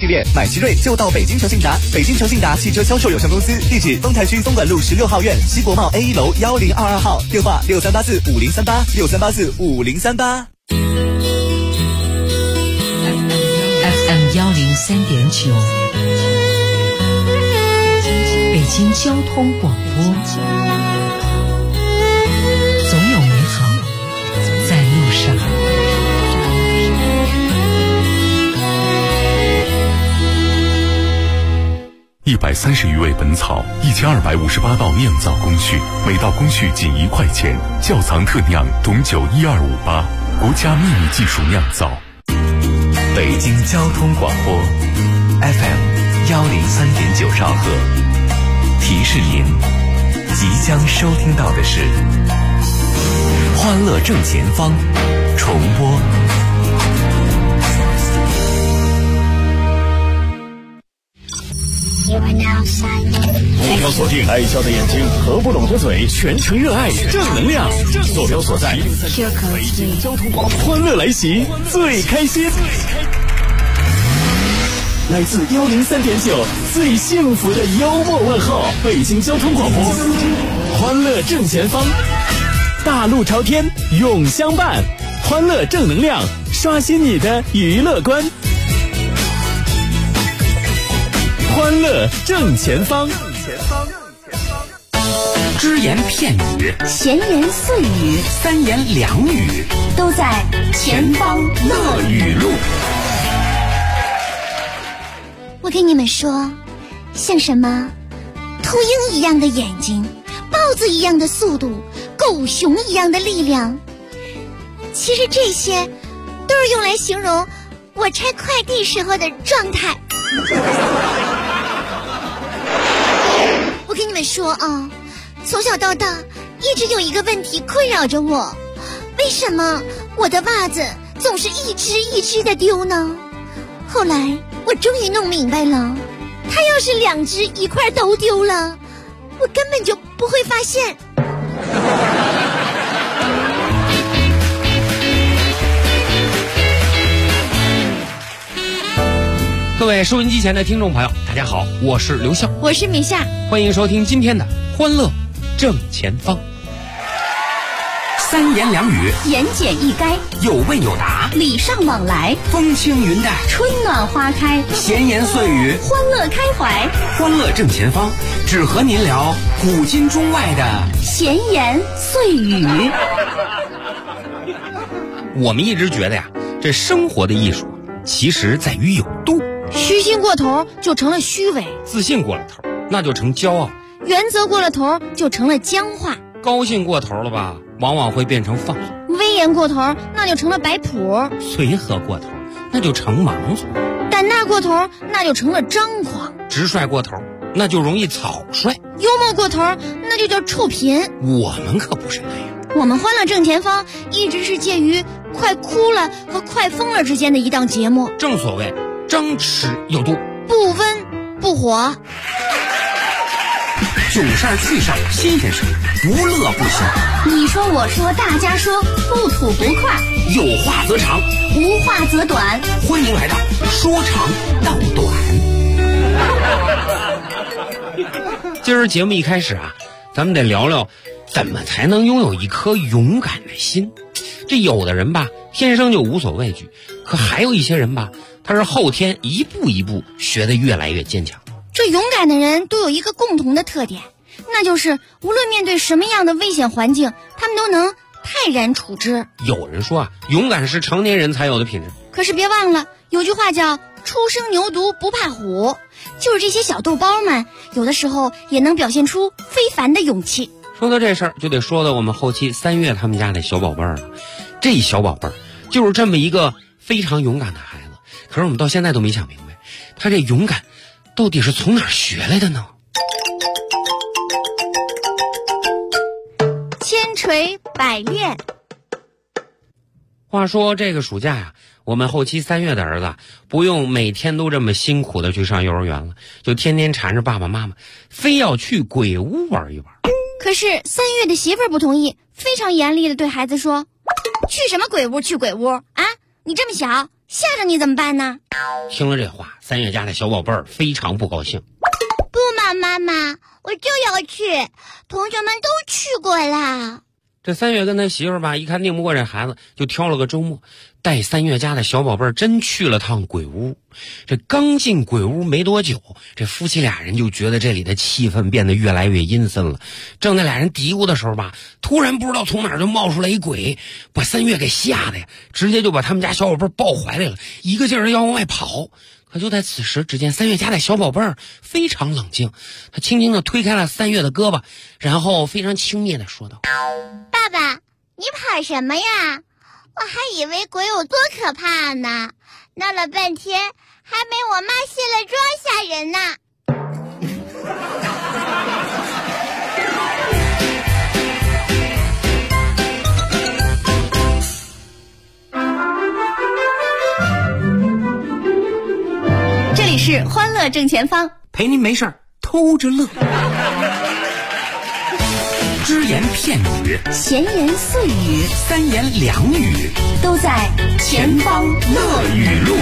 列，买奇瑞就到北京诚信达。北京诚信达汽车销售有限公司，地址丰台区东莞路16号院西国贸 A1楼1022号，电话63845038，63845038。 FM 103.9，北京交通广播，总有美好在路上。 130余味本草，1258道酿造工序，每道工序仅1块钱。窖藏特酿董酒12588，国家秘密技术酿造。 北京交通广播 FM 103.9兆赫，提示您即将收听到的是欢乐正前方重播。 目标锁定爱笑的眼睛和不拢的嘴，全程热爱正能量。坐标所在北京交通广播，欢乐来袭，最开心。来自103.9最幸福的幽默问候，北京交通广播，欢乐正前方，大路朝天永相伴，欢乐正能量，刷新你的娱乐观。欢乐正前方， 只言片语， 闲言碎语， 三言两语， 都在前方乐语录。 我跟你们说，像什么秃鹰一样的眼睛，豹子一样的速度，狗熊一样的力量，其实这些都是用来形容我拆快递时候的状态。我跟你们说啊，从小到大一直有一个问题困扰着我，为什么我的袜子总是一只一只的丢呢？后来我终于弄明白了，它要是2只一块都丢了，我根本就不会发现。 各位收音机前的听众朋友，大家好，我是刘笑， 我是米夏， 欢迎收听今天的欢乐正前方。三言两语， 言简意赅， 有问有答， 礼尚往来， 风轻云淡， 春暖花开， 闲言碎语， 欢乐开怀。 欢乐正前方，只和您聊古今中外的闲言碎语。 我们一直觉得呀，这生活的艺术其实在于有度。 虚心过头就成了虚伪， 自信过了头那就成骄傲， 原则过了头就成了僵化， 高兴过头了吧，往往会变成放纵， 威严过头那就成了摆谱， 随和过头那就成盲从， 胆大过头那就成了张狂， 直率过头那就容易草率， 幽默过头那就叫臭贫。 我们可不是那样， 我们欢乐正前方一直是介于快哭了和快疯了之间的一档节目， 正所谓张弛有度， 不温不火， 囧事儿趣事儿新鲜事儿，不乐不行。 你说我说大家说，不吐不快， 有话则长， 无话则短， 欢迎来到说长道短。今儿节目一开始啊，咱们得聊聊怎么才能拥有一颗勇敢的心。这有的人吧天生就无所畏惧，可还有一些人吧，他是后天一步一步学得越来越坚强。 这勇敢的人都有一个共同的特点，那就是无论面对什么样的危险环境，他们都能泰然处之。 有人说啊，勇敢是成年人才有的品质， 可是别忘了有句话叫初生牛犊不怕虎，就是这些小豆包们有的时候也能表现出非凡的勇气。 说到这事儿就得说到我们后期3月他们家的小宝贝儿了。这小宝贝儿就是这么一个非常勇敢的孩子，可是我们到现在都没想明白，他这勇敢到底是从哪儿学来的呢？ 千锤百炼。 话说这个暑假呀，我们后期3月的儿子不用每天都这么辛苦的去上幼儿园了，就天天缠着爸爸妈妈非要去鬼屋玩一玩。 可是3月的媳妇儿不同意，非常严厉的对孩子说，去什么鬼屋去鬼屋啊，你这么小吓着你怎么办呢？ 听了这话，三月家的小宝贝儿非常不高兴。 不嘛，妈妈，我就要去，同学们都去过啦。 这三月跟他媳妇儿吧，一看拧不过这孩子，就挑了个周末，带三月家的小宝贝儿真去了趟鬼屋。这刚进鬼屋没多久，这夫妻俩人就觉得这里的气氛变得越来越阴森了。正在俩人嘀咕的时候吧，突然不知道从哪儿就冒出来一鬼，把三月给吓得呀，直接就把他们家小宝贝儿抱怀里了，一个劲儿要往外跑。可就在此时，只见三月家的小宝贝儿非常冷静，他轻轻地推开了三月的胳膊，然后非常轻蔑地说道： 爸爸，你跑什么呀？我还以为鬼有多可怕呢，闹了半天还没我妈卸了妆吓人呢。 这里是欢乐正前方， 陪您没事儿偷着乐。只言片语， 闲言碎语， 三言两语， 都在前方乐语录。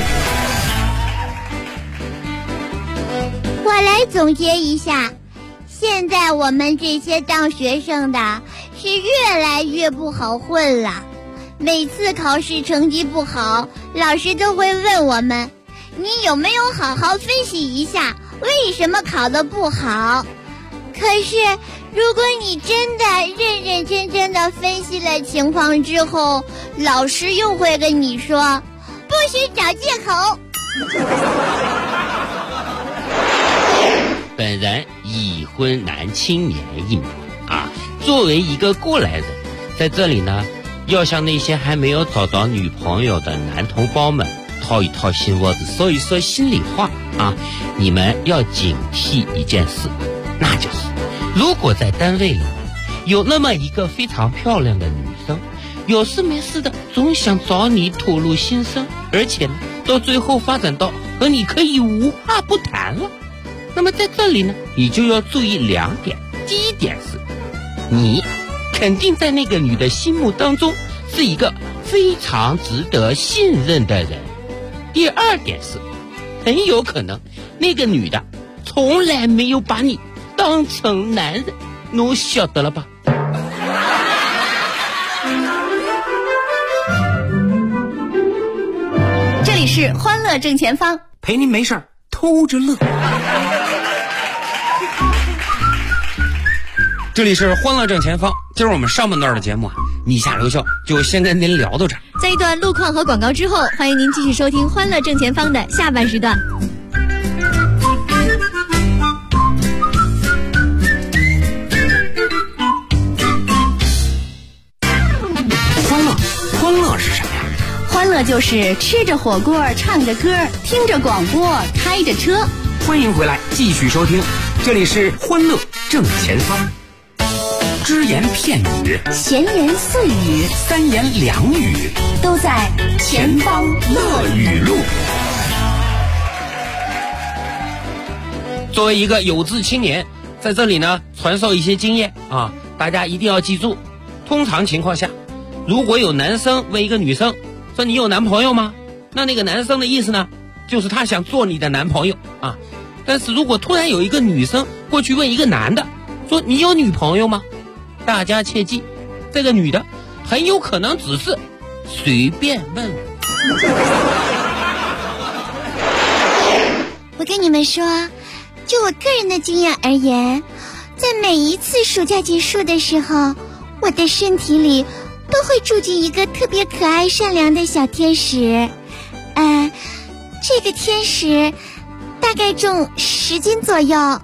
我来总结一下，现在我们这些当学生的是越来越不好混了。每次考试成绩不好，老师都会问我们，你有没有好好分析一下为什么考得不好？可是如果你真的认认真真的分析了情况之后，老师又会跟你说，不许找借口。 本人已婚男青年一名啊，作为一个过来人，在这里呢，要向那些还没有找到女朋友的男同胞们掏一掏心窝子，说一说心里话啊！你们要警惕一件事，那就是如果在单位里有那么一个非常漂亮的女生，有事没事的总想找你吐露心声，而且呢，到最后发展到和你可以无话不谈了。那么在这里呢，你就要注意2点。第一点是，你肯定在那个女的心目当中是一个非常值得信任的人。第二点是，很有可能那个女的从来没有把你当成男人，侬晓得了吧？ 这里是欢乐正前方， 陪您没事儿偷着乐。 这里是欢乐正前方，今儿我们上半段的节目啊，你下留校就先跟您聊到这儿。 在一段路况和广告之后，欢迎您继续收听欢乐正前方的下半时段。 欢乐是什么呀？ 欢乐就是吃着火锅，唱着歌，听着广播，开着车。 欢迎回来，继续收听，这里是欢乐正前方。只言片语， 闲言碎语， 三言两语， 都在前方乐语录。 作为一个有志青年，在这里呢传授一些经验啊，大家一定要记住。通常情况下，如果有男生问一个女生说你有男朋友吗？那个男生的意思呢，就是他想做你的男朋友啊。但是如果突然有一个女生过去问一个男的说你有女朋友吗？大家切记，这个女的很有可能只是随便问。 我跟你们说，就我个人的经验而言，在每一次暑假结束的时候，我的身体里都会住进一个特别可爱善良的小天使。这个天使大概重10斤左右。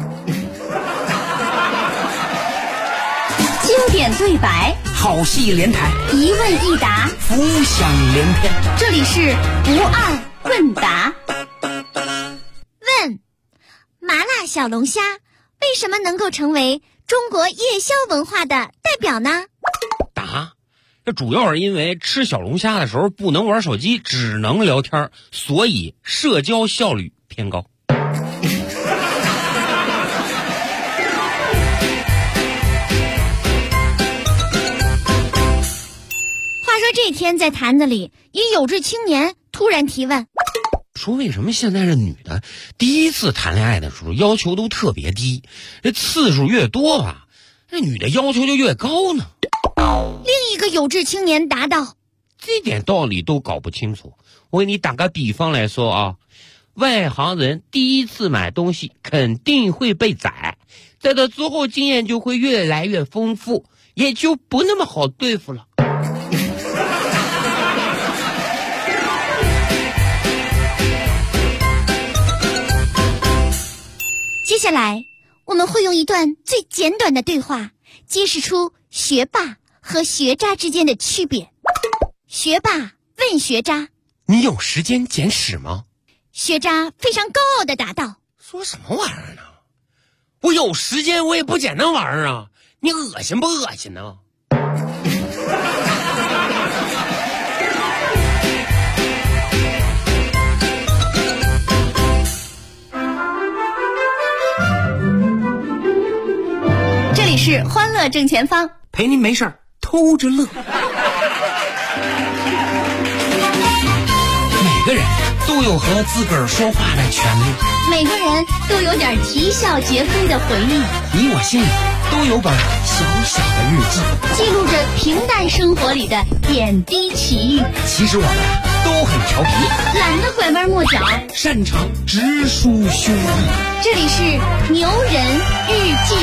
经典对白， 好戏连台， 一问一答， 浮想联翩。 这里是不二问答。 问：麻辣小龙虾为什么能够成为中国夜宵文化的代表呢？ 答：这主要是因为吃小龙虾的时候不能玩手机，只能聊天，所以社交效率偏高。 话说这天在坛子里，一有志青年突突然提问， 说为什么现在这女的第一次谈恋爱的时候要求都特别低，这次数越多吧，这女的要求就越高呢？ 另一个有志青年答道， 这点道理都搞不清楚。我给你打个比方来说啊，外行人第一次买东西肯定会被宰，在这之后经验就会越来越丰富，也就不那么好对付了。 接下来我们会用一段最简短的对话揭示出学霸和学渣之间的区别。学霸问学渣， 你有时间捡屎吗？ 学渣非常高傲地答道， 说什么玩意儿呢？我有时间我也不捡那玩意儿啊，你恶心不恶心呢？ 这里是欢乐正前方， 陪您没事儿偷着乐。每个人都有和自个儿说话的权利， 每个人都有点啼笑皆非的回忆， 你我心里都有本小小的日记， 记录着平淡生活里的点滴奇遇。 其实我们都很调皮， 懒得拐弯抹角， 擅长直抒胸臆。 这里是牛人日记。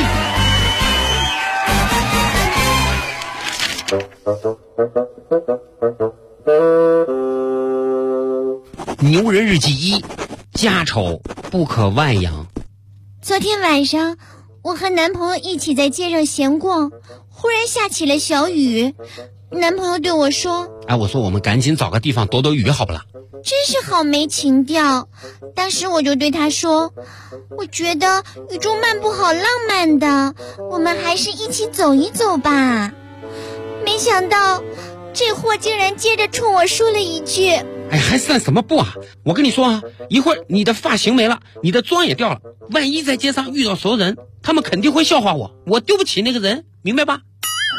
牛人日记1，家丑不可外扬。 昨天晚上我和男朋友一起在街上闲逛，忽然下起了小雨。男朋友对我说， 我说我们赶紧找个地方躲躲雨好不啦？ 真是好没情调。当时我就对他说，我觉得雨中漫步好浪漫的，我们还是一起走一走吧。没想到这货竟然接着冲我说了一句， 还算什么不啊？我跟你说啊，一会儿你的发型没了，你的妆也掉了，万一在街上遇到熟人，他们肯定会笑话我，我丢不起那个人，明白吧？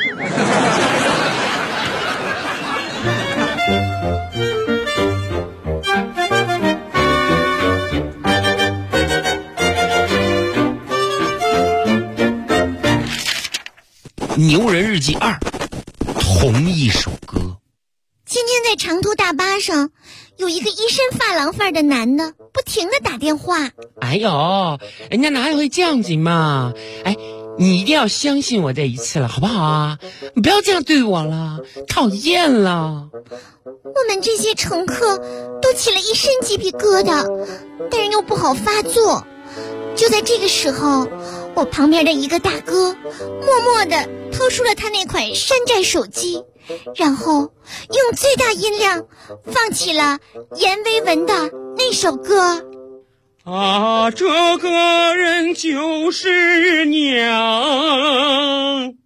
牛人日记2，同一首歌。 今天在长途大巴上，有一个一身发廊范儿的男的不停地打电话。 哎呦，人家哪会这样子嘛？你一定要相信我这一次了，好不好啊？你不要这样对我了，讨厌了。 我们这些乘客都起了一身鸡皮疙瘩，但是又不好发作。就在这个时候，我旁边的一个大哥默默地掏出了他那款山寨手机，然后用最大音量放起了阎维文的那首歌。 这个人就是娘。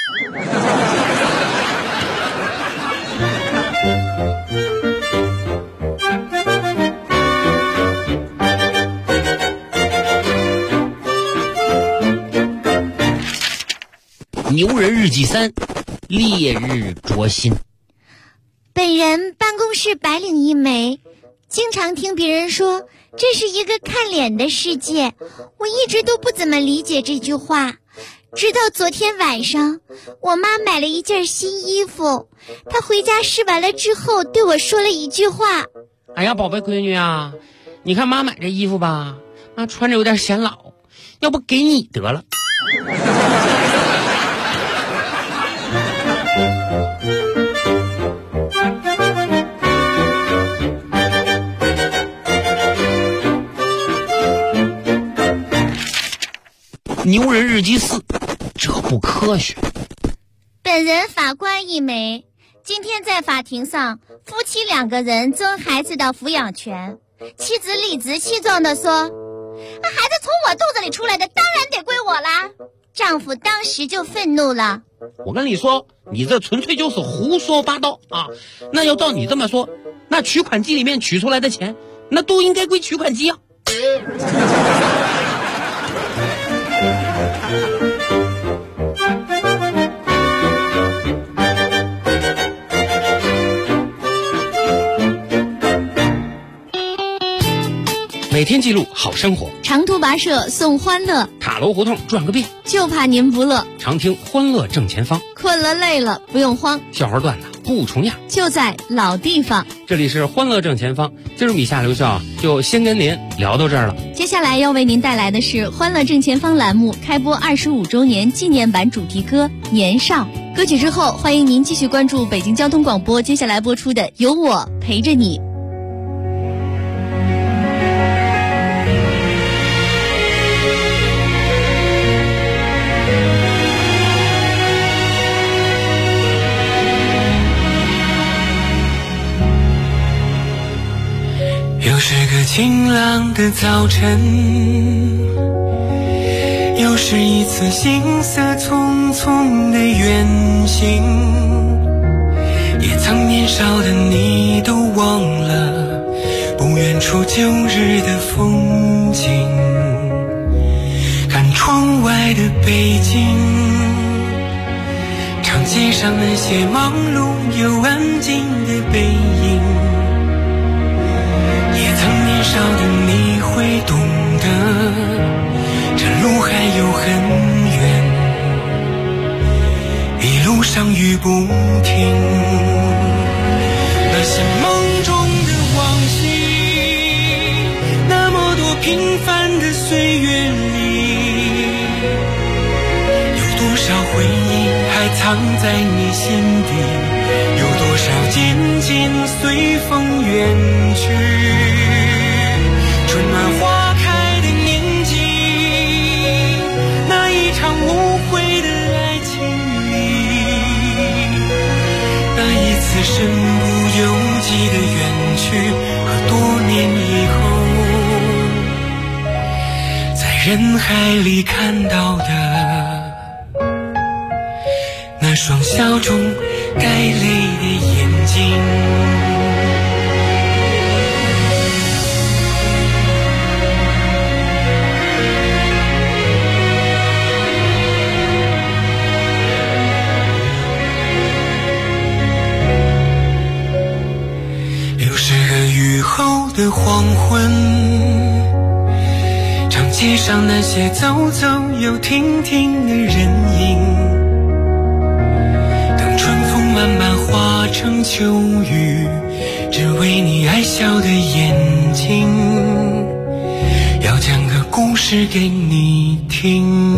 牛人日记3，烈日灼心。 本人办公室白领一枚，经常听别人说这是一个看脸的世界，我一直都不怎么理解这句话。直到昨天晚上，我妈买了一件新衣服，她回家试完了之后对我说了一句话， 哎呀，宝贝闺女啊，你看妈买这衣服吧，穿着有点显老，要不给你得了。牛人日记4，这不科学。 本人法官一枚，今天在法庭上，夫妻2个人争孩子的抚养权。妻子理直气壮地说，孩子从我肚子里出来的，当然得归我啦。丈夫当时就愤怒了， 我跟你说，你这纯粹就是胡说八道啊！那要照你这么说，那取款机里面取出来的钱，那都应该归取款机啊。 每天记录好生活， 长途跋涉送欢乐， 塔楼胡同转个遍， 就怕您不乐。 常听欢乐正前方， 困了累了不用慌， 笑话段子不重样， 就在老地方。 这里是欢乐正前方，今儿米夏留校就先跟您聊到这儿了。 接下来要为您带来的是欢乐正前方栏目开播25周年纪念版主题歌《年少》。歌曲之后，欢迎您继续关注北京交通广播接下来播出的《有我陪着你》。 又是个晴朗的早晨，又是一次行色匆匆的远行，也曾年少的你都忘了不远处旧日的风景，看窗外的北京，长街上那些忙碌又安静的背影，也曾年少的你会懂得这路还有很远，一路上雨不停，那些梦中的往昔，那么多平凡的岁月里，有多少回忆还藏在你心底，有多少渐渐随风远去，春暖花开的年纪，那一场无悔的爱情里，那一次身不由己的远去，和多年以后在人海里看到的那双笑中带泪的眼睛。又是个雨后的黄昏，长街上那些走走又停停的人影，等春风慢慢化成秋雨，只为你爱笑的眼睛，要讲个故事给你听。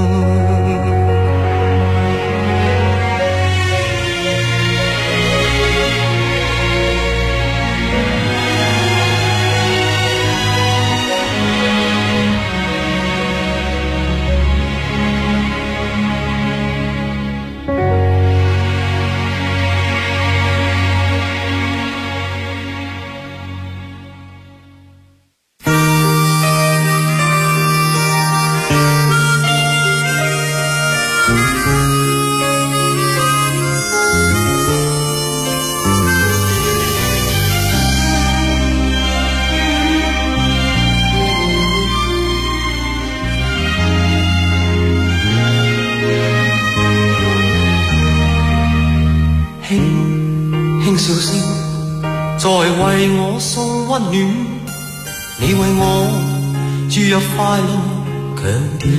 笑聲在為我送溫暖，你為我注入快樂強電。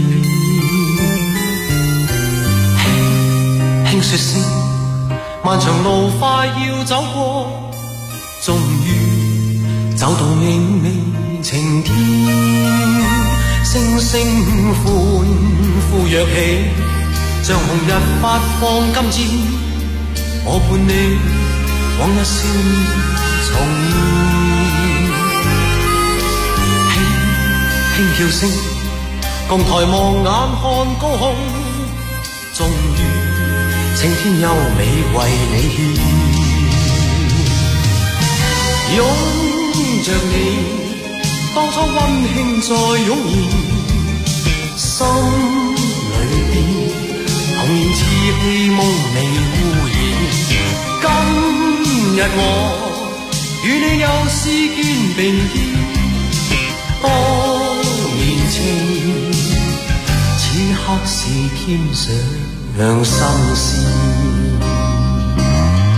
輕輕說聲，漫長路快要走過，終於走到明媚晴天。星星歡呼躍起，像紅日發放金箭，我伴你往日少年重現，輕輕叫聲，共抬望眼看高空，終於青天優美為你獻，擁着你，當初溫馨再湧現，心裏邊童年稚氣夢未污染。今日我與你又試肩並肩，當年情此刻是添上心事。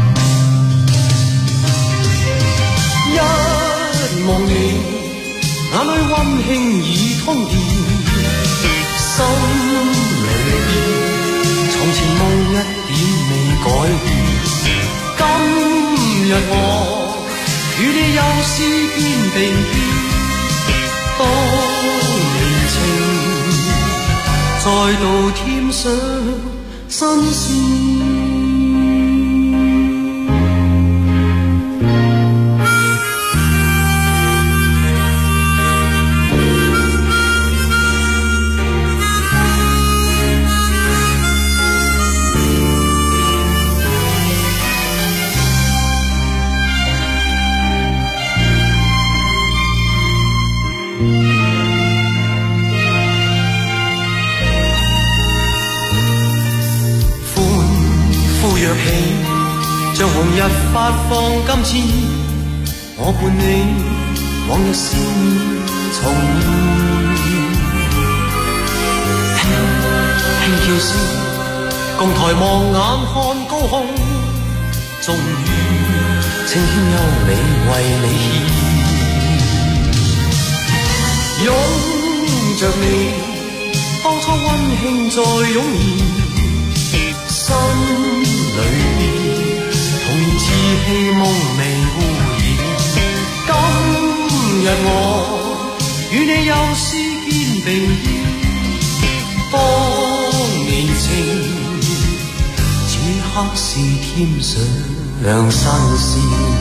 一望你， 眼裏溫馨已通電，心裏邊從前夢一點未改變。今日我與你又試肩並肩，當年情再度添上新鮮。像紅日發放金箭，我伴你往日笑面重現，輕叫聲，共抬望眼看高空，終於青天優美為你獻，擁着你，當初溫馨再湧現，心裏邊童年稚氣夢未污染。今日我與你又試肩並肩，當年情此刻是添上新鮮。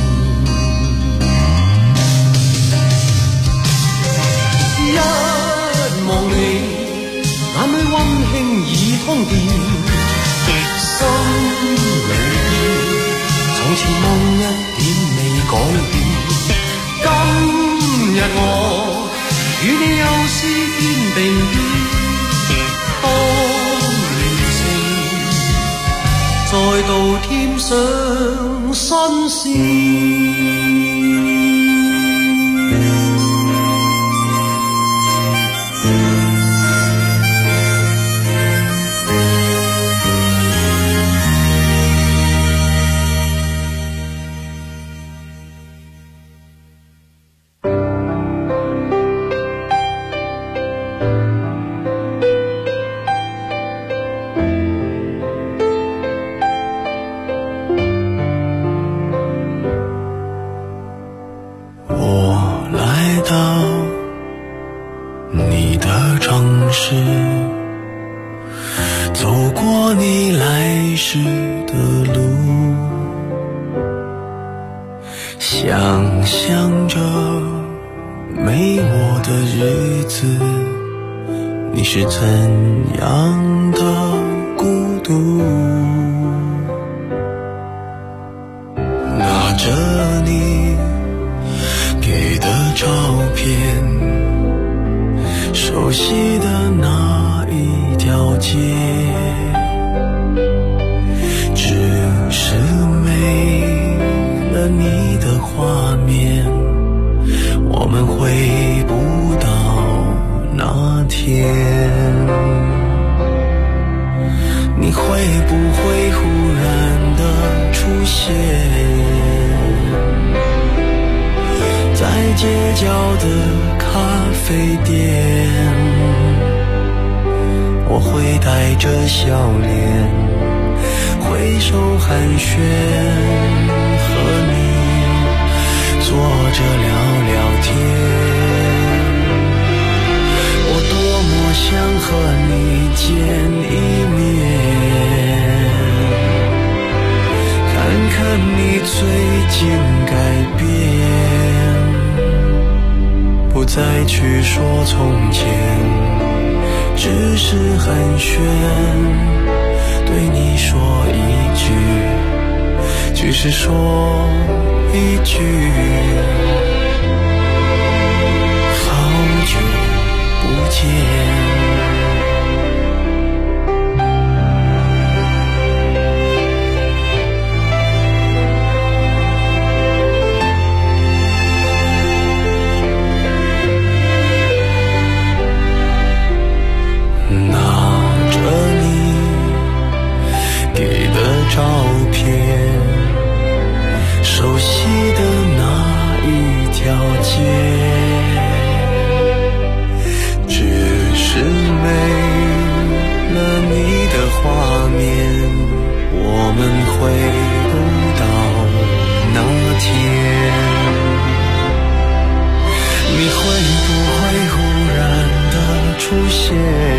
一望你，眼裏溫馨已通電，心裏邊從前夢一點未改變。今日我與你又試肩並肩，當年情再度添上新鮮。 是怎样的孤独，拿着你给的照片，熟悉的那一条街，只是没了你的画面，我们回不到那天。你会不会忽然的出现在街角的咖啡店？我会带着笑脸挥手寒暄，和你坐着聊聊天。我多么想和你见一面，看看你最近改变，不再去说从前，只是寒暄，对你说一句，只是说一句，好久不见。照片，熟悉的那一条街， 出现，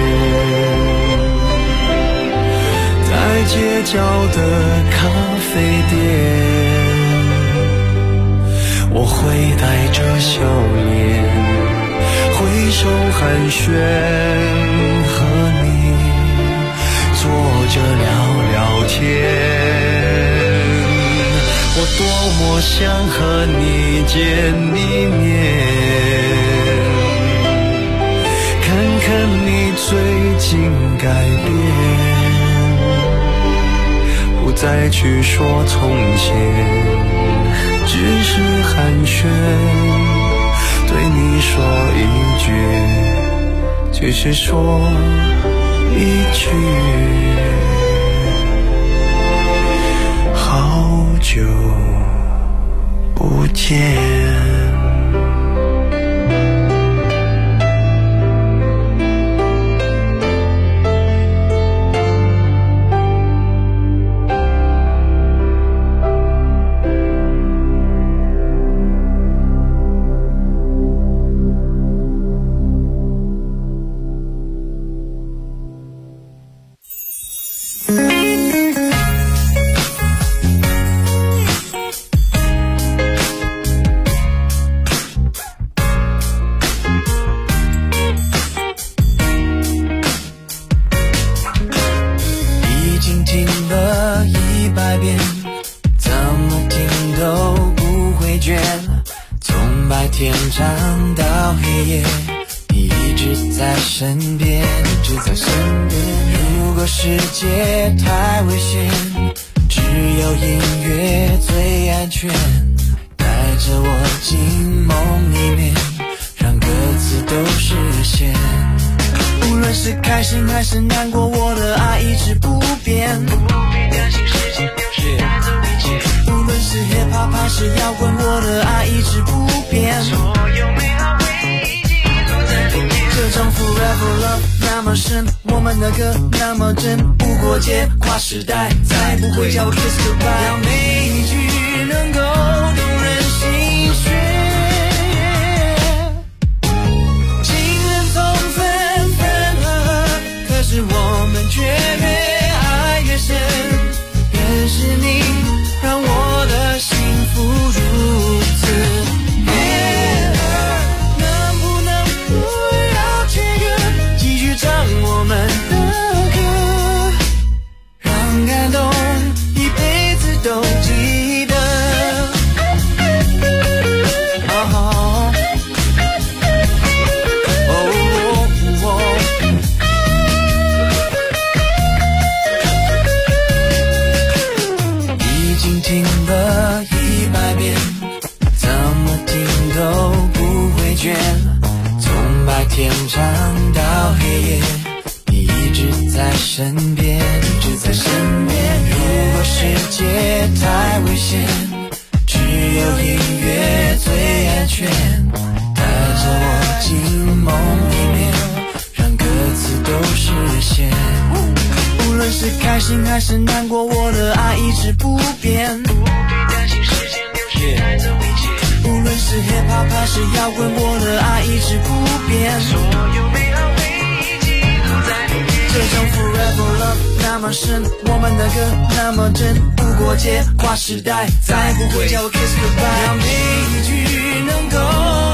在街角的咖啡店，我会带着笑脸挥手寒暄，和你坐着聊聊天。我多么想和你见一面，看看你最近改变，不再去说从前，只是寒暄，对你说一句，只是说一句，好久不见。 时代再不会叫我 kiss goodbye， 让每一句能够动人心弦。情人总分分合合，可是我们却越爱越深。认识你让我的幸福如此悦耳，能不能不要切割，继续唱我们的感动一辈子都记得。已经听了100遍，怎么听都不会倦。从白天唱到黑夜，你一直在身边，一直在身边。如果世界太危险，只有音乐最安全。带着我进梦里面，让歌词都实现。无论是开心还是难过，我的爱一直不变。不必担心时间流逝带走一切。无论是 hip hop 还是摇滚，我的爱一直不变。所有美好回忆记录在里面。这种 forever love 那么深，我们的歌那么真，不过界跨时代，再不会叫我 kiss goodbye， 让每一句能够